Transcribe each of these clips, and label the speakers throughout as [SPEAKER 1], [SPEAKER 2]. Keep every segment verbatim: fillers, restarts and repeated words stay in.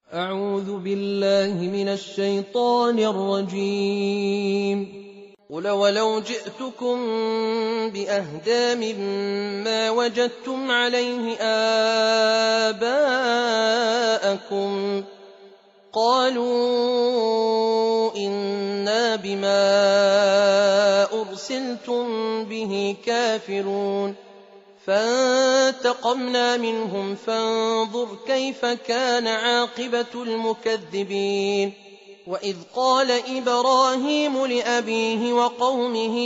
[SPEAKER 1] أعوذ بالله من الشيطان الرجيم. قل ولو جئتكم بأهدى مما وجدتم عليه آباءكم قالوا إنا بما أرسلتم به كافرون فانتقمنا منهم فانظر كيف كان عاقبة المكذبين. وإذ قال إبراهيم لأبيه وقومه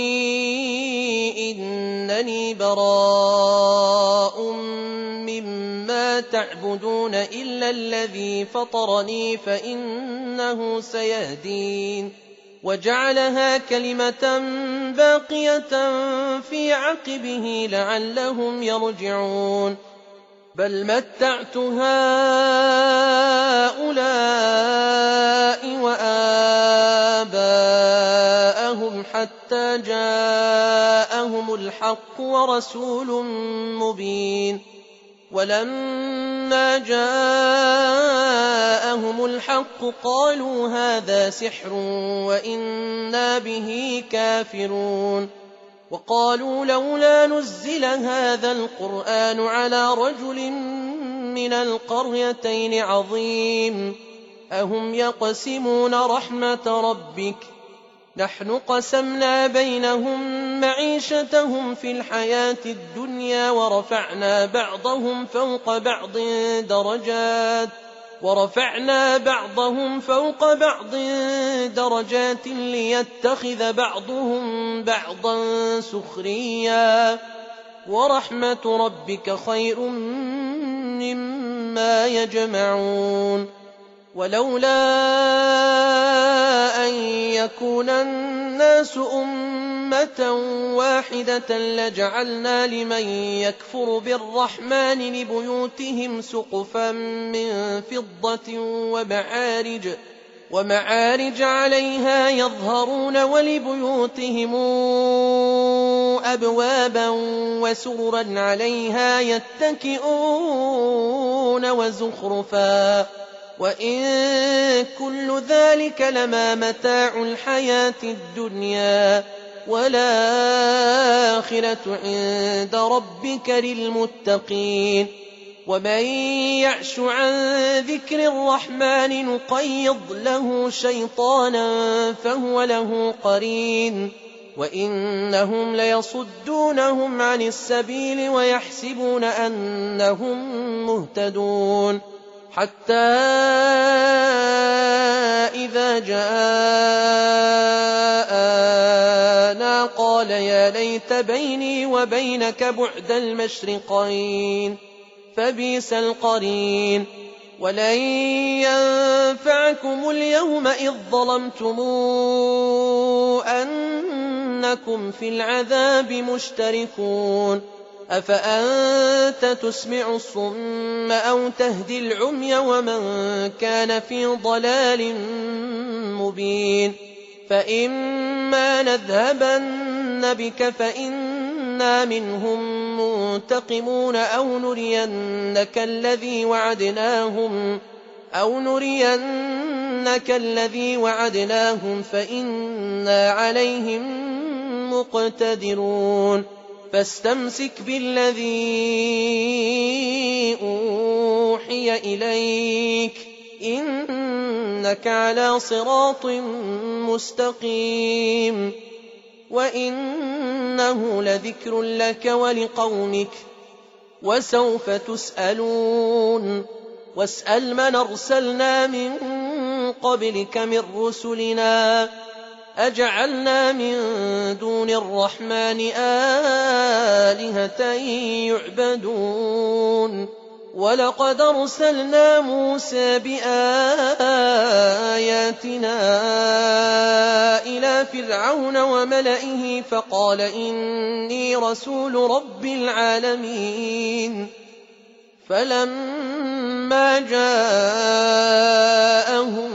[SPEAKER 1] إنني براء مما تعبدون إلا الذي فطرني فإنه سيهدين. وجعلها كلمة باقية في عقبه لعلهم يرجعون. بل متعت هؤلاء وآباءهم حتى جاءهم الحق ورسول مبين. ولما جاءهم الحق قالوا هذا سحر وإنا به كافرون. وقالوا لولا نزل هذا القرآن على رجل من القريتين عظيم أهم يقسمون رحمة ربك نحن قسمنا بينهم معيشتهم في الحياة الدنيا ورفعنا بعضهم فوق بعض درجات ورفعنا بعضهم فوق بعض درجات ليتخذ بعضهم بعضا سخريا ورحمة ربك خير مما يجمعون. ولولا أن يكون الناس أمة واحدة لجعلنا لمن يكفر بالرحمن لبيوتهم سقفا من فضة ومعارج, ومعارج عليها يظهرون ولبيوتهم أبوابا وسررا عليها يتكئون وزخرفا وإن كل ذلك لما متاع الحياة الدنيا والآخرة عند ربك للمتقين. ومن يعش عن ذكر الرحمن نقيض له شيطانا فهو له قرين وإنهم ليصدونهم عن السبيل ويحسبون أنهم مهتدون. حتى إذا جاءنا قال يا ليت بيني وبينك بعد المشرقين فبئس القرين. ولن ينفعكم اليوم إذ ظلمتم أنكم في العذاب مشتركون. أفأنت تسمع الصم أو تهدي العمي ومن كان في ضلال مبين. فإما نذهبن بك فإنا منهم منتقمون أو نرينك الذي وعدناهم أو نرينك الذي وعدناهم فإنا عليهم مقتدرون. فاستمسك بالذي أوحي إليك إنك على صراط مستقيم وإنه لذكر لك ولقومك وسوف تسألون. واسأل من أرسلنا من قبلك من رسلنا أجعلنا من دون الرحمن آلهة يعبدون. ولقد أرسلنا موسى بآياتنا إلى فرعون وملئه فقال إني رسول رب العالمين. فلما جاءهم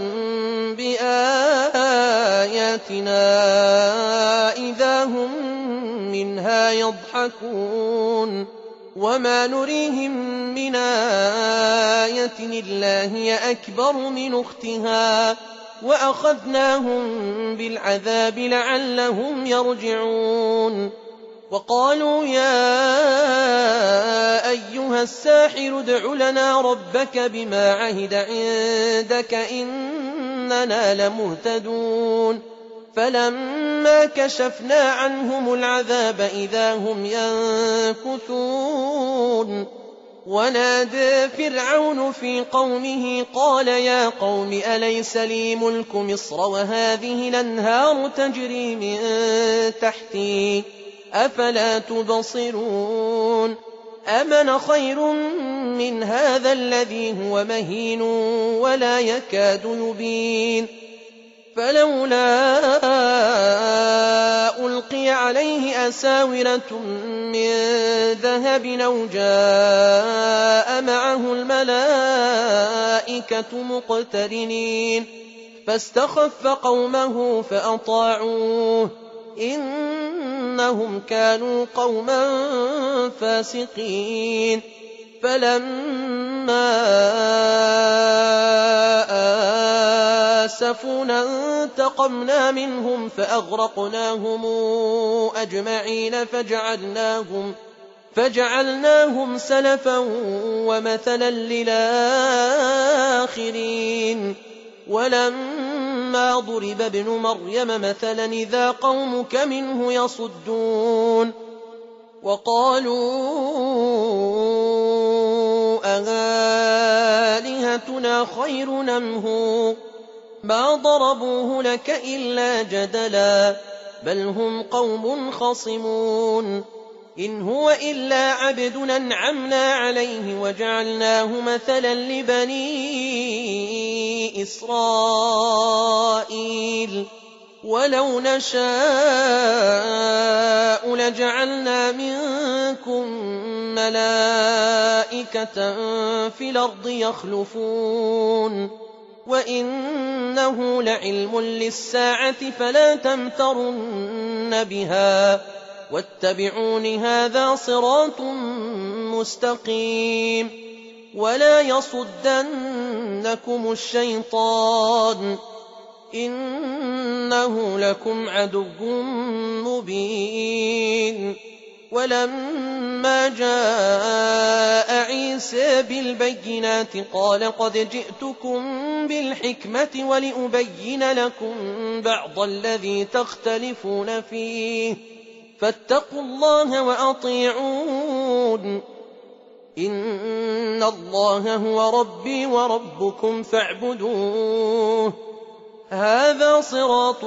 [SPEAKER 1] بآياتنا إذا هم منها يضحكون وما نريهم من من آية إلا هي أكبر من أختها وأخذناهم بالعذاب لعلهم يرجعون وقالوا يا أيها الساحر ادع لنا ربك بما عهد عندك إننا لمهتدون فلما كشفنا عنهم العذاب إذا هم ينكثون ونادى فرعون في قومه قال يا قوم أليس لي ملك مصر وهذه الأنهار تجري من تحتي أفلا تبصرون أمن خير من هذا الذي هو مهين ولا يكاد يبين فلولا ألقي عليه أساورة من ذهب أو جاء معه الملائكة مقترنين فاستخف قومه فأطاعوه إنهم كانوا قوما فاسقين فلما آسفونا انتقمنا منهم فأغرقناهم أجمعين فجعلناهم, فجعلناهم سلفا ومثلا للآخرين ولما ضرب ابن مريم مثلا إذا قومك منه يصدون وقالوا أآلهتنا خير أم هو ما ضربوه لك إلا جدلا بل هم قوم خصمون إن هو إلا عبد أنعمنا عليه وجعلناه مثلا لبني إسرائيل ولو نشاء لجعلنا منكم ملائكة في الأرض يخلفون وإنه لعلم للساعة فلا تمترن بها واتبعون هذا صراط مستقيم ولا يصدنكم الشيطان إنه لكم عدو مبين ولما جاء عيسى بالبينات قال قد جئتكم بالحكمة ولأبين لكم بعض الذي تختلفون فيه فاتقوا الله وأطيعون إن الله هو ربي وربكم فاعبدوه هذا صراط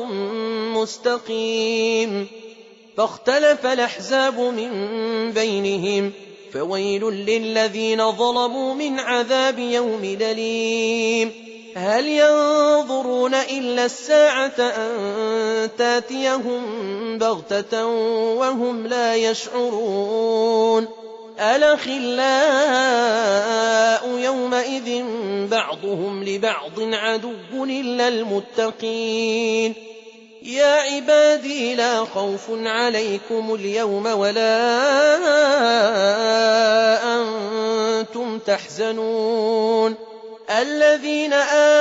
[SPEAKER 1] مستقيم فاختلف الأحزاب من بينهم فويل للذين ظلموا من عذاب يوم أليم هل ينظرون إلا الساعة أن تاتيهم بغتة وهم لا يشعرون الأخلاء يومئذ بعضهم لبعض عدو إلا المتقين يا عبادي لا خوف عليكم اليوم ولا أنتم تحزنون الذين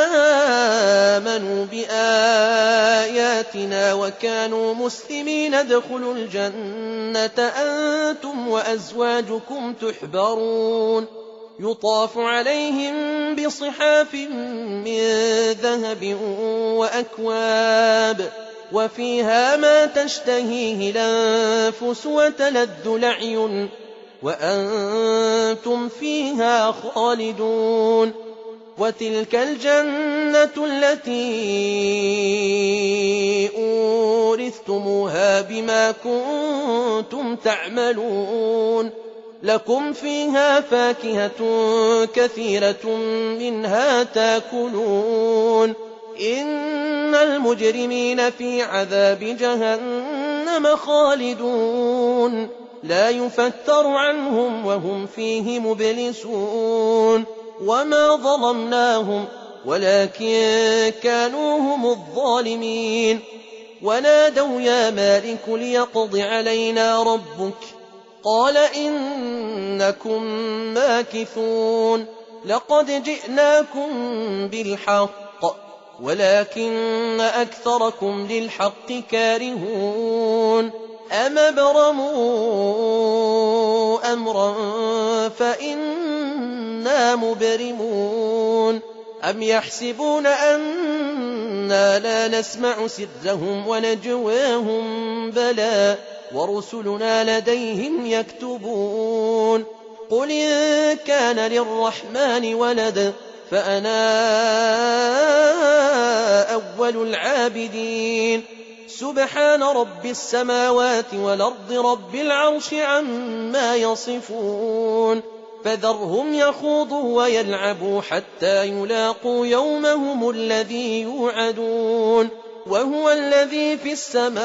[SPEAKER 1] آمنوا بآياتنا وكانوا مسلمين ادخلوا الجنة أنتم وأزواجكم تحبرون يطاف عليهم بصحاف من ذهب وأكواب وفيها ما تشتهيه الأنفس وتلذ الأعين وأنتم فيها خالدون وتلك الجنة التي أورثتموها بما كنتم تعملون لكم فيها فاكهة كثيرة منها تاكلون إن المجرمين في عذاب جهنم خالدون لا يفتر عنهم وهم فيه مبلسون وما ظلمناهم ولكن كانوا هم الظالمين ونادوا يا مالك ليقض علينا ربك قال إنكم ماكثون لقد جئناكم بالحق ولكن أكثركم للحق كارهون أم ابرموا أمرا فإنا مبرمون أم يحسبون أنا لا نسمع سرهم ونجواهم بلى ورسلنا لديهم يكتبون قل إن كان للرحمن ولد فأنا أول العابدين سبحان رب السماوات والأرض رب العرش عما يصفون فذرهم يخوضوا ويلعبوا حتى يلاقوا يومهم الذي يوعدون وهو الذي في السماء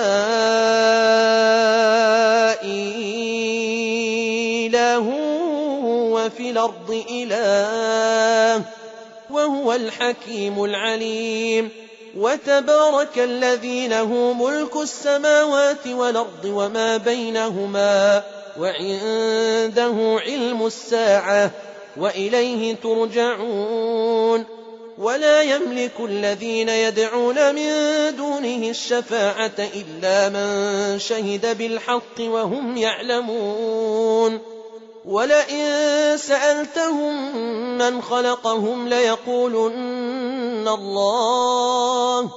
[SPEAKER 1] إله وفي الأرض إله وهو الحكيم العليم وتبارك الذي له ملك السماوات والأرض وما بينهما وعنده علم الساعة وإليه ترجعون ولا يملك الذين يدعون من دونه الشفاعة إلا من شهد بالحق وهم يعلمون ولئن سألتهم من خلقهم ليقولن الله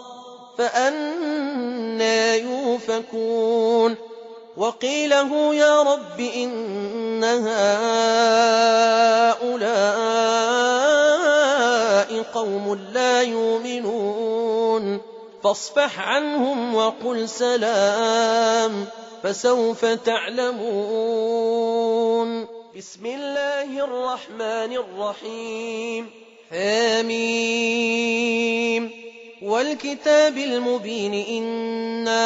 [SPEAKER 1] فأنى يؤفكون وقيله يا رب إن هؤلاء قوم لا يؤمنون فاصفح عنهم وقل سلام فسوف تعلمون بسم الله الرحمن الرحيم حميم والكتاب المبين إنا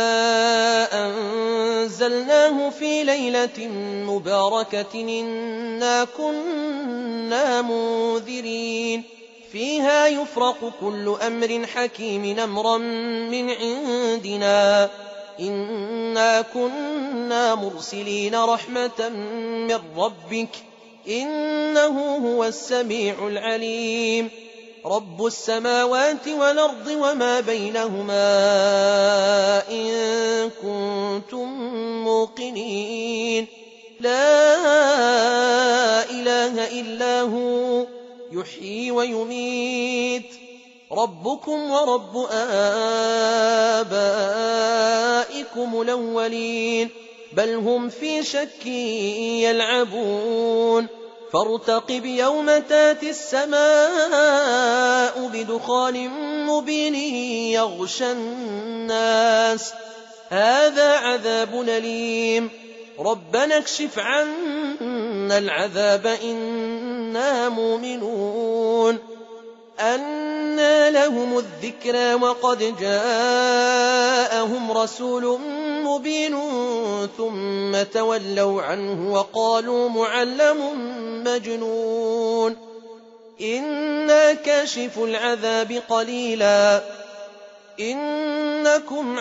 [SPEAKER 1] أنزلناه في ليلة مباركة إنا كنا منذرين فيها يفرق كل أمر حكيم أمرا من عندنا إنا كنا مرسلين رحمة من ربك إنه هو السميع العليم رب السماوات والأرض وما بينهما إن كنتم موقنين لا إله إلا هو يحيي ويميت ربكم ورب آبائكم الأولين بل هم في شك يلعبون فارتقب يوم تاتي السماء بدخان مبين يغشى الناس هذا عذاب أليم ربنا اكشف عنا العذاب إنا مؤمنون أنى لهم الذكرى وقد جاءهم رسول مبين ثم تولوا عنه وقالوا معلم مجنون إنا كاشف العذاب قليلا إنكم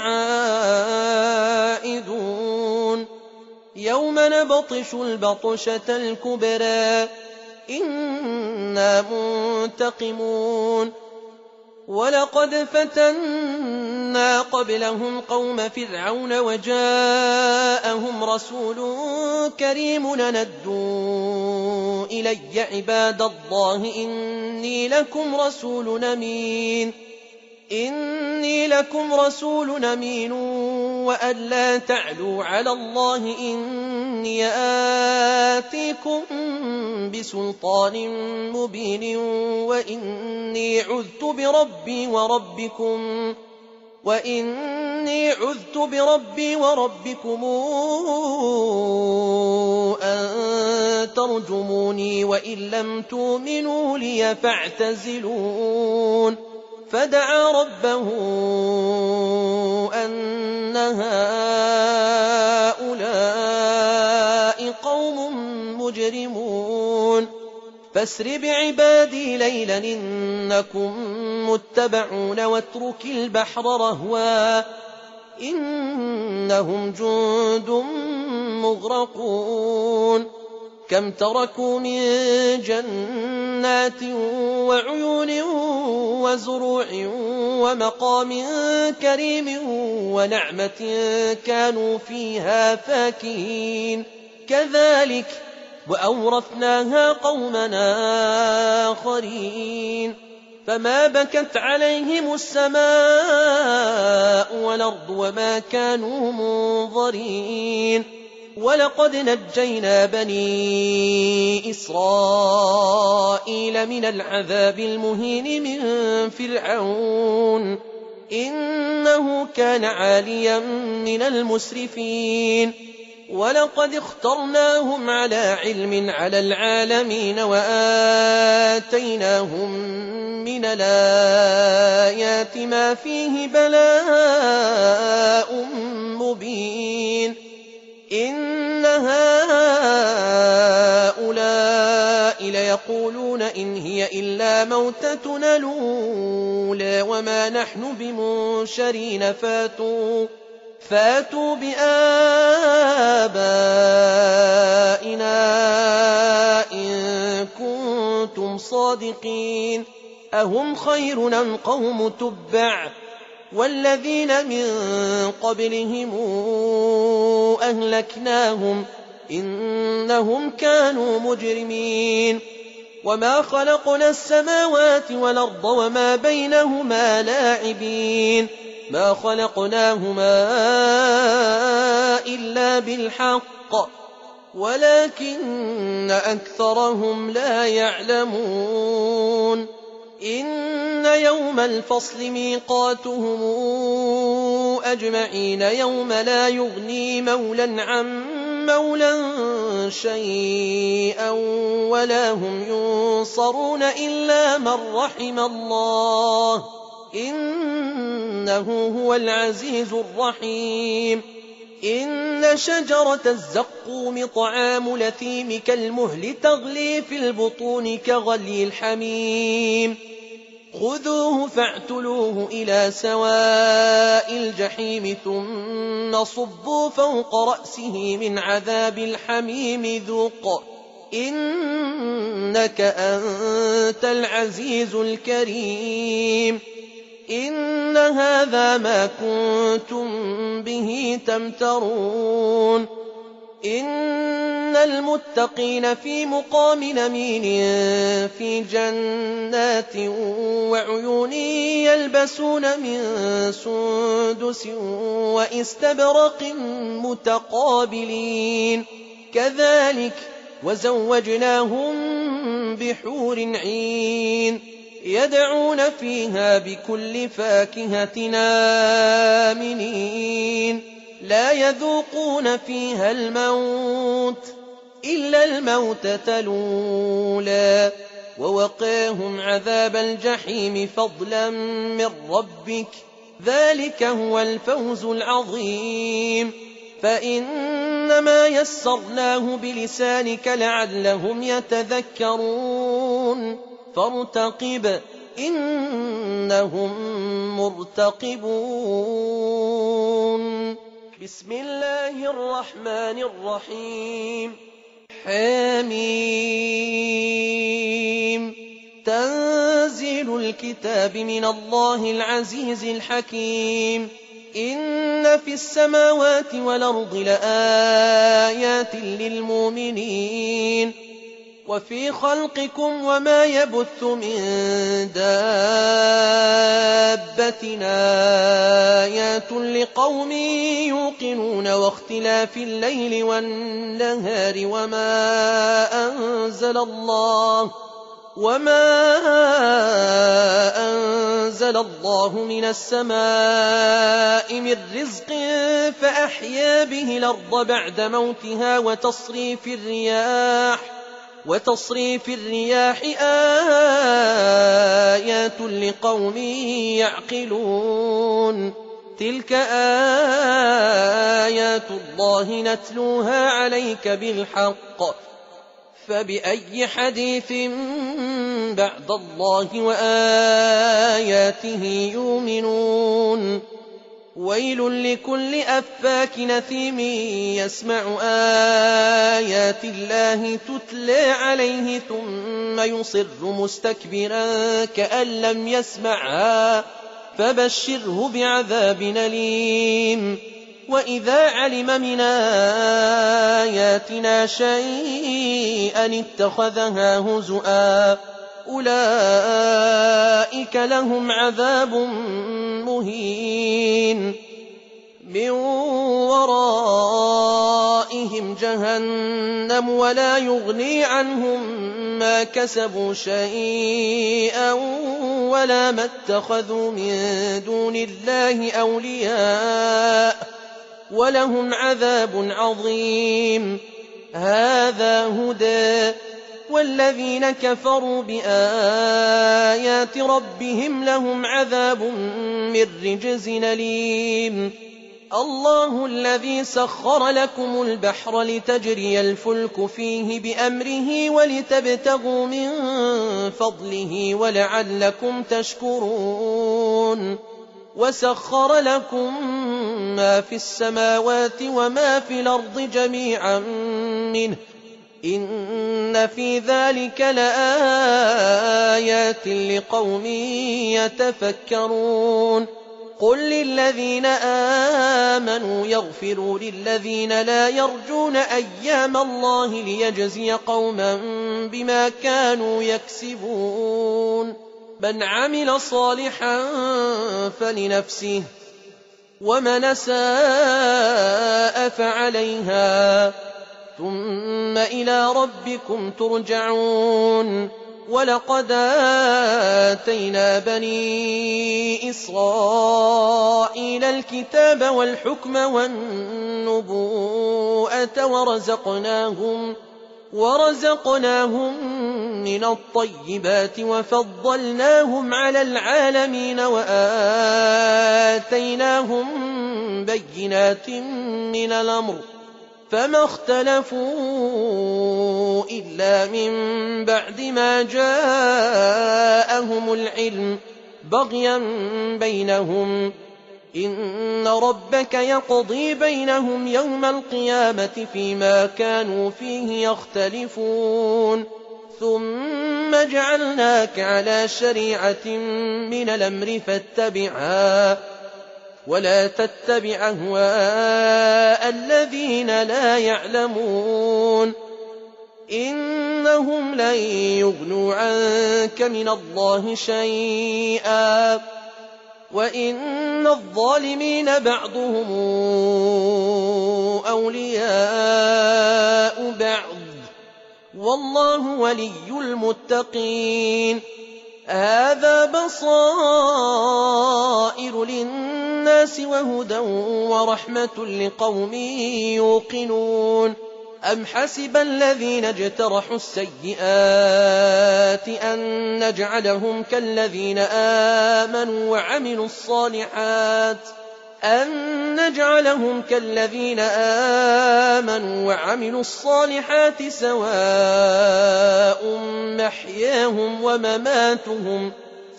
[SPEAKER 1] عائدون يوم نبطش البطشة الكبرى إنا منتقمون ولقد فتنا قبلهم قوم فرعون وجاءهم رسول كريم ندوا إلي عباد الله إني لكم رسول أمين إني لكم رسول أمين وأن لا تعلوا على الله إني آتيكم بسلطان مبين وإني عذت بربي وربكم وإني عذت بربي وربكم أن ترجموني وإن لم تؤمنوا لي فاعتزلون فدعا ربه أن هؤلاء قوم مجرمون فاسر بعبادي ليلا إنكم متبعون واترك البحر رهوا إنهم جند مغرقون كم تركوا من جنات وعيون وزروع ومقام كريم ونعمة كانوا فيها فاكهين كذلك وأورثناها قومنا آخرين فما بكت عليهم السماء والأرض وما كانوا منظرين ولقد نجينا بني إسرائيل من العذاب المهين من فرعون إنه كان عاليا من المسرفين ولقد اخترناهم على علم على العالمين وآتيناهم من الآيات ما فيه بلاء مبين إن هؤلاء ليقولون إن هي إلا موتتنا الأولى وما نحن بمنشرين فاتوا فاتوا بآبائنا إن كنتم صادقين أهم خير أم قوم تبع والذين من قبلهم أهلكناهم إنهم كانوا مجرمين وما خلقنا السماوات والأرض وما بينهما لاعبين ما خلقناهما إلا بالحق ولكن أكثرهم لا يعلمون إن يوم الفصل ميقاتهم أجمعين يوم لا يغني مولا عن مولا شيئا ولا هم ينصرون إلا من رحم الله إنه هو العزيز الرحيم إن شجرة الزقوم طعام لثيم كالمهل تغلي في البطون كغلي الحميم خذوه فاعتلوه إلى سواء الجحيم ثم صبوا فوق رأسه من عذاب الحميم ذوق إنك أنت العزيز الكريم إن هذا ما كنتم به تمترون إن المتقين في مقام أمين في جنات وعيون يلبسون من سندس وإستبرق متقابلين كذلك وزوجناهم بحور عين يدعون فيها بكل فاكهة آمنين لا يذوقون فيها الموت إلا الموتة الأولى ووقاهم عذاب الجحيم فضلا من ربك ذلك هو الفوز العظيم فإنما يسرناه بلسانك لعلهم يتذكرون فارتقب إنهم مرتقبون بسم الله الرحمن الرحيم حميم تنزيل الكتاب من الله العزيز الحكيم إن في السماوات والأرض لآيات للمؤمنين وفي خلقكم وما يبث من دابة آيات لقوم يوقنون واختلاف الليل والنهار وما أنزل الله وما أنزل الله من السماء من رزق فأحيا به الأرض بعد موتها وتصريف الرياح وتصريف الرياح آيات لقوم يعقلون تلك آيات الله نتلوها عليك بالحق فبأي حديث بعد الله وآياته يؤمنون ويل لكل أفاك نثيم يسمع آيات الله تتلى عليه ثم يصر مستكبرا كأن لم يسمعها فبشره بعذاب أليم. وإذا علم من آياتنا شيئا اتخذها هزؤا أولئك لهم عذاب مهين من ورائهم جهنم ولا يغني عنهم ما كسبوا شيئا ولا ما اتخذوا من دون الله أولياء ولهم عذاب عظيم. هذا هدى والذين كفروا بآيات ربهم لهم عذاب من رجز أليم. الله الذي سخر لكم البحر لتجري الفلك فيه بأمره ولتبتغوا من فضله ولعلكم تشكرون. وسخر لكم ما في السماوات وما في الأرض جميعا منه إن في ذلك لآيات لقوم يتفكرون. قل للذين آمنوا يغفروا للذين لا يرجون أيام الله ليجزي قوما بما كانوا يكسبون. من عمل صالحا فلنفسه ومن أساء فعليها ثم إلى ربكم ترجعون. ولقد آتينا بني إسرائيل الكتاب والحكم والنبوءة ورزقناهم ورزقناهم من الطيبات وفضلناهم على العالمين وآتيناهم بينات من الأمر فما اختلفوا إلا من بعد ما جاءهم العلم بغيا بينهم. إن ربك يقضي بينهم يوم القيامة فيما كانوا فيه يختلفون. ثم جعلناك على شريعة من الأمر فاتبعها ولا تتبع أهواء الذين لا يعلمون إنهم لن يغنوا عنك من الله شيئا وإن الظالمين بعضهم أولياء بعض والله ولي المتقين. هذا بصائر للناس وهدى ورحمة لقوم يوقنون. أم حسب الذين اجترحوا السيئات أن نجعلهم كالذين آمنوا وعملوا الصالحات أن نجعلهم كالذين آمنوا وعملوا الصالحات سواء محياهم ومماتهم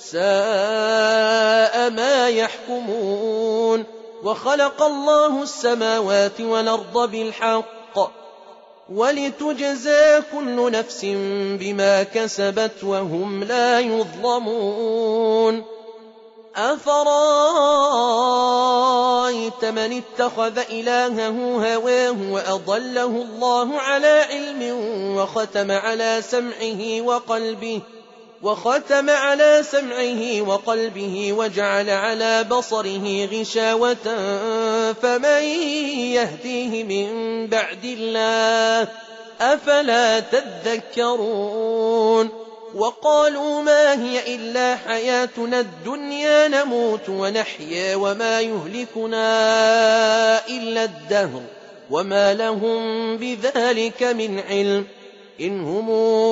[SPEAKER 1] ساء ما يحكمون. وخلق الله السماوات والأرض بالحق ولتجزى كل نفس بما كسبت وهم لا يظلمون. أفرأيت من اتخذ إلهه هواه وأضله الله على علم وختم على سمعه وقلبه وختم على سمعه وقلبه وجعل على بصره غشاوة فمن يهديه من بعد الله أفلا تذكرون. وقالوا ما هي إلا حياتنا الدنيا نموت ونحيا وما يهلكنا إلا الدهر وما لهم بذلك من علم إن هم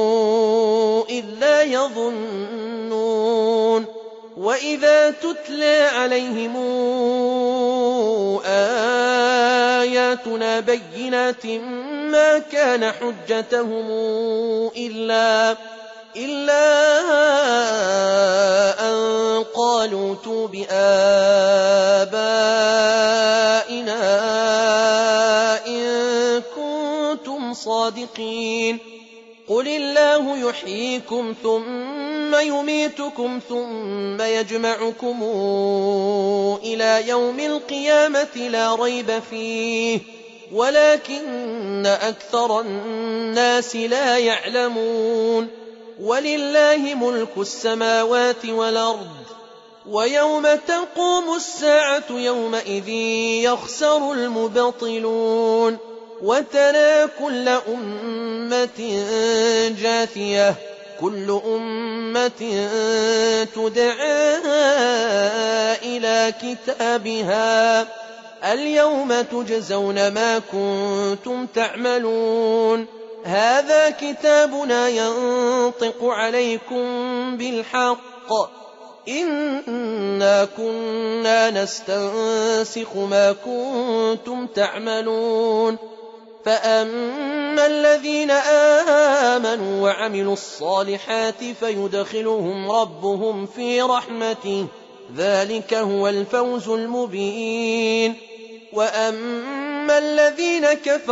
[SPEAKER 1] إلا يظنون. وإذا تتلى عليهم آياتنا بينات ما كان حجتهم إلا إلا أن قالوا ائتوا بآبائنا يحييكم ثم يميتكم ثم يجمعكم إلى يوم القيامة لا ريب فيه ولكن أكثر الناس لا يعلمون. ولله ملك السماوات والأرض ويوم تقوم الساعة يومئذ يخسر المبطلون. وترى كل أمة جاثية كل أمة تدعى إلى كتابها اليوم تجزون ما كنتم تعملون. هذا كتابنا ينطق عليكم بالحق إنا كنا نستنسخ ما كنتم تعملون. فأما الذين آمنوا وعملوا الصالحات فيدخلهم ربهم في رحمته ذلك هو الفوز المبين. وأما الذين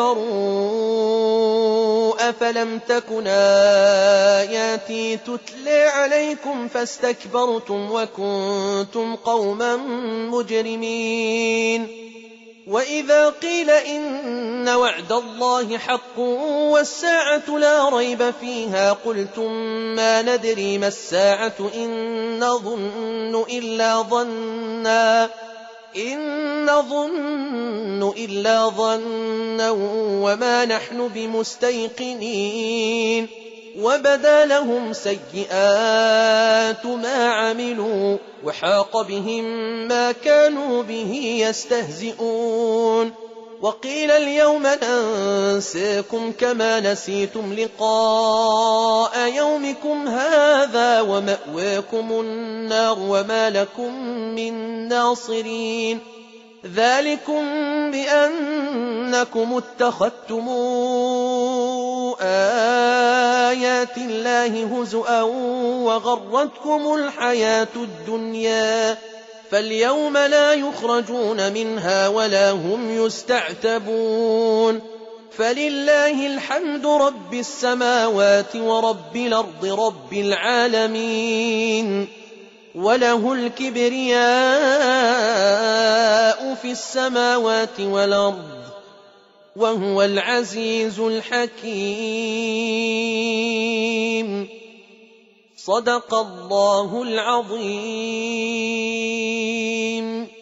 [SPEAKER 1] كفروا أفلم تكن آياتي تتلى عليكم فاستكبرتم وكنتم قوما مجرمين. وإذا قيل إن وعد الله حق والساعة لا ريب فيها قلتم ما ندري ما الساعة إن نظن إلا ظنا إن نظن إلا ظنا وما نحن بمستيقنين. وبدا لهم سيئات ما عملوا وحاق بهم ما كانوا به يستهزئون. وقيل اليوم ننساكم كما نسيتم لقاء يومكم هذا ومأواكم النار وما لكم من ناصرين. ذلكم بأنكم اتخذتم آيات الله هزؤا وغرتكم الحياة الدنيا فاليوم لا يخرجون منها ولا هم يستعتبون. فلله الحمد رب السماوات ورب الأرض رب العالمين وله الكبرياء في السماوات والأرض وهو العزيز الحكيم. صدق الله العظيم.